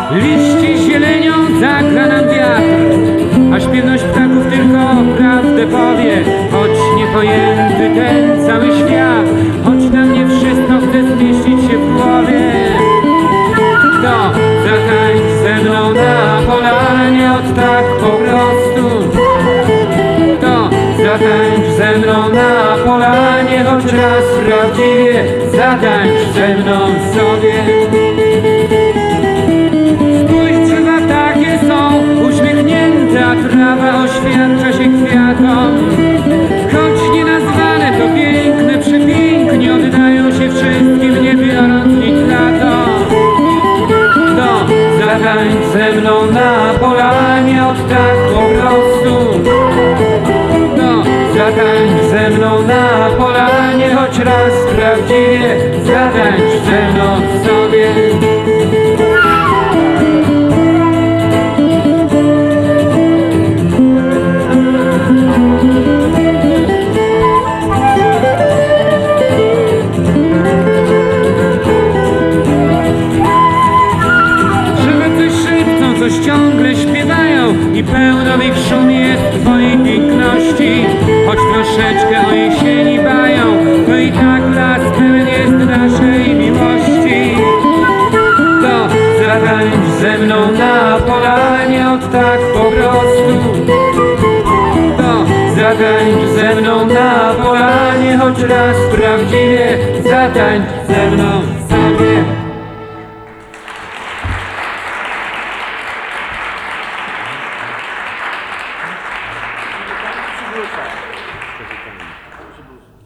liści zielenią zagra nam wiatr, a śpiewność ptaków tylko prawdę powie. Choć niepojęty ten cały świat, choć nam nie wszystko chce zmieścić się w głowie, to zatańcz ze mną na polanie od tak po prostu. To zatańcz ze mną na polanie, choć raz prawdziwie zatańcz ze mną sobie. Spójrz, drzewa takie są uśmiechnięte, a trawa oświadcza się kwiatom. Choć nienazwane to piękne, przepięknie oddają się wszystkim, nie biorąc nic na to. To zatańcz ze mną na polanie od tak po prostu. To zatańcz ze mną na polanie, choć raz prawdziwie zatańcz ze mną sobie. Coś ciągle śpiewają i pełno w ich szumie jest twojej piękności. Choć troszeczkę o jesieni bają, to i tak las pełen jest naszej miłości. To zatańcz ze mną na polanie od tak po prostu. To zatańcz ze mną na polanie, choć raz prawdziwie zatańcz ze mną sobie.